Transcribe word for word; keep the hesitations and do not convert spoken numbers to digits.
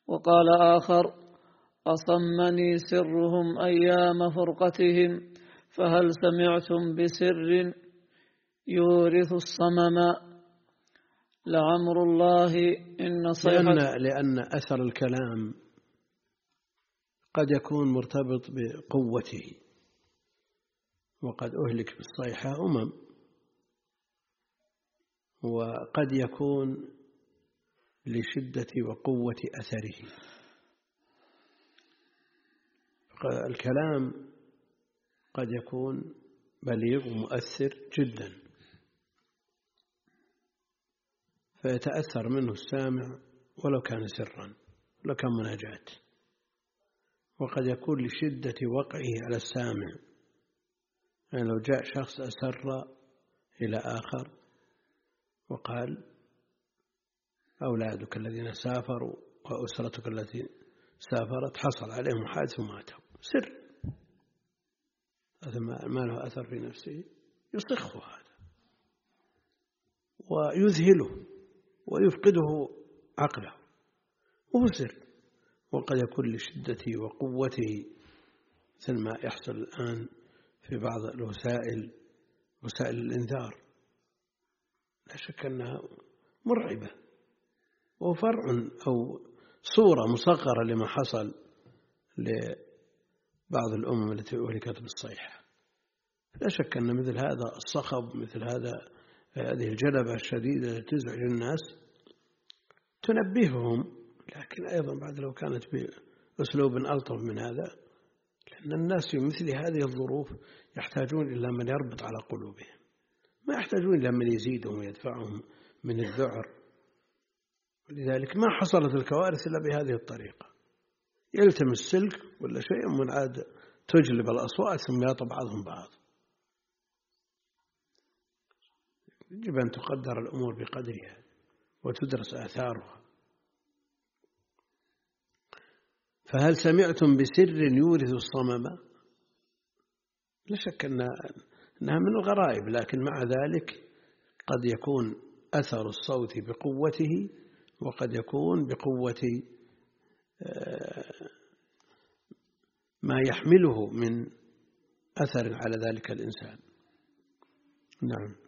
وقال آخر: أصمني سرهم أيام فرقتهم، فهل سمعتم بسر يورث الصمم؟ لعمر الله إن صيحة لأن, لأن أثر الكلام قد يكون مرتبط بقوته، وقد أهلك بالصيحة أمم، وقد يكون لشدة وقوة أثره. الكلام قد يكون بليغ ومؤثر جدا فيتأثر منه السامع ولو كان سرا، ولو كان مناجاة. وقد يكون لشدة وقعه على السامع، يعني لو جاء شخص أسر إلى آخر وقال: أولادك الذين سافروا وأسرتك التي سافرت حصل عليهم حادث وماتوا، سر، هذا ما له أثر في نفسه، يصخه هذا ويذهله ويفقده عقله، وهو سر. وقد يكون لشدته وقوته مثل ما يحصل الآن في بعض الوسائل، وسائل الإنذار، لا شك أنها مرعبة وفرع أو صورة مصغرة لما حصل لبعض الأمم التي أهلكت بالصيحة. لا شك أن مثل هذا الصخب، مثل هذا هذه الجلبة الشديدة التي تزعج الناس تنبههم، لكن أيضا بعد لو كانت بأسلوب ألطف من هذا، لأن الناس في مثل هذه الظروف يحتاجون إلى من يربط على قلوبهم، ما يحتاجون إلى من يزيدهم ويدفعهم من الذعر. ولذلك ما حصلت الكوارث إلا بهذه الطريقة، يلتمس سلك ولا شيء من عاد تجلب الأصوات ثم يطب بعضهم بعض. يجب أن تقدر الأمور بقدرها وتدرس آثارها. فهل سمعتم بسر يورث الصمم؟ لا شك أنها من الغرائب، لكن مع ذلك قد يكون أثر الصوت بقوته، وقد يكون بقوة ما يحمله من أثر على ذلك الإنسان. نعم.